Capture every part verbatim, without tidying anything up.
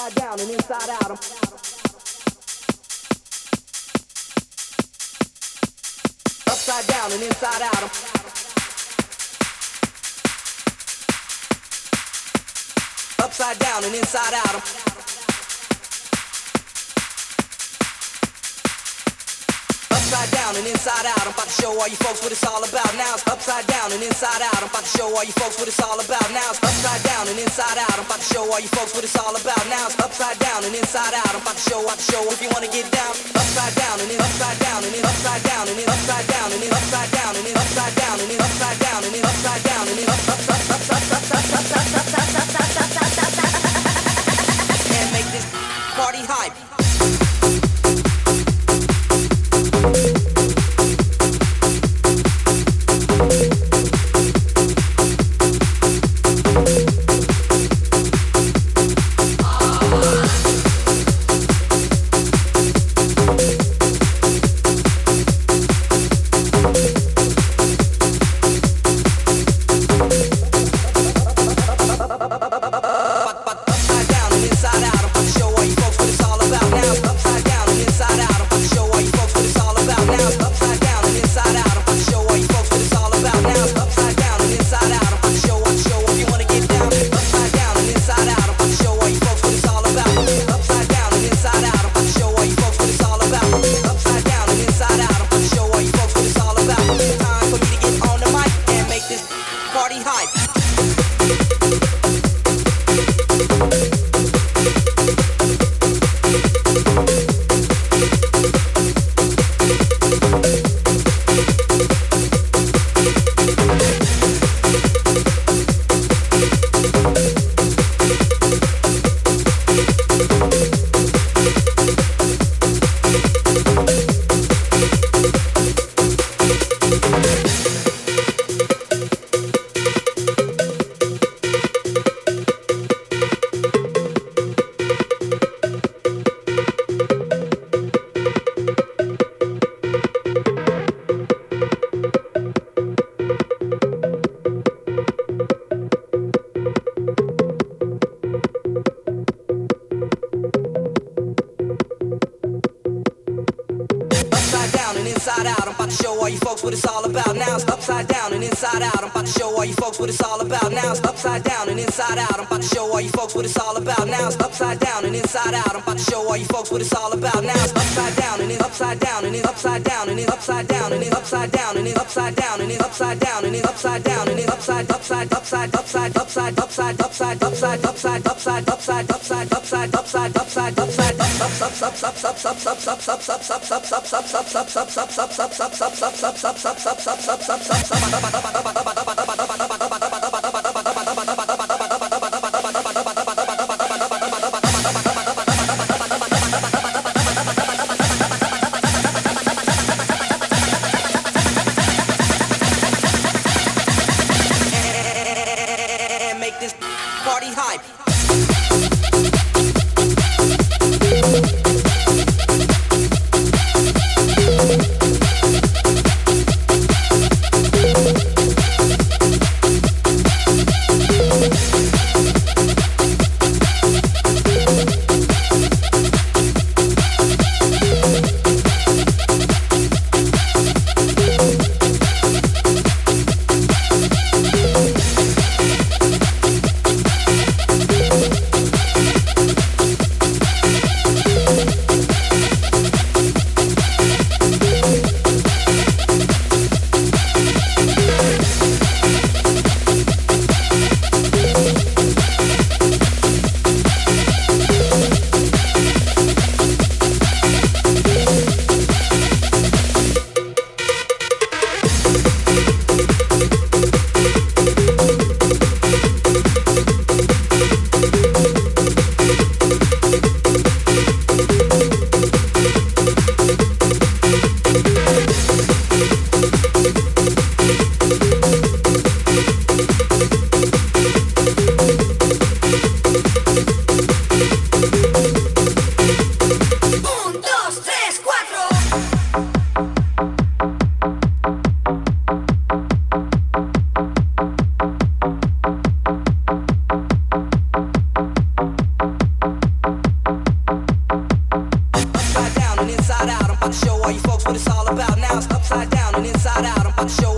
upside down and inside out 'em. Upside down and inside out 'em. Upside down and inside out 'em. Upside down and inside out. I'm about to show all you folks what it's all about. Now it's upside down and inside out. I'm about to show all you folks what it's all about. Now it's upside down and inside out. I'm about to show all you folks what it's all about. Now it's upside down and inside out. I'm about to show, about to show if you wanna get down. Upside down and then upside down and then upside down and then upside down and then upside down and then upside down and then upside down and then upside down and then up up up up up up up up and make this party hype.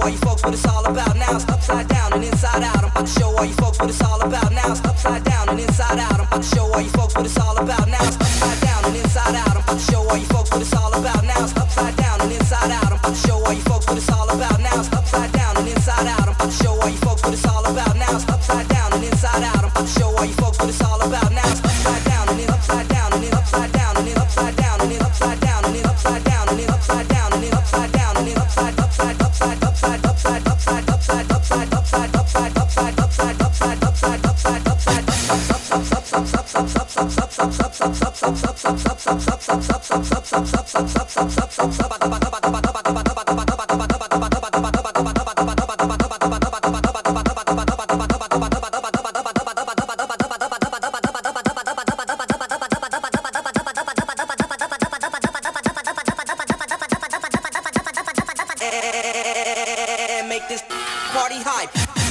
all you folks what it's all about. Now it's upside down and inside out. I'm about to show all you folks what it's all about. Now it's upside down and inside out. I'm about to show all you folks what it's all about. Now it's upside down and inside out. I'm about to show all you folks what it's all about. Now it's upside down and inside out. I'm about to show all you folks what it's all about. Now it's upside down and inside out. I'm about to show all you folks what it's all about. Now it's upside down and inside out. I'm about to show all you folks what it's all about. Now it's upside down and then upside down and then upside down and then upside down and then upside down and then upside down and then upside down and then upside down and then upside upside upside upside upside upside upside upside upside upside upside upside upside upside upside make this party hype.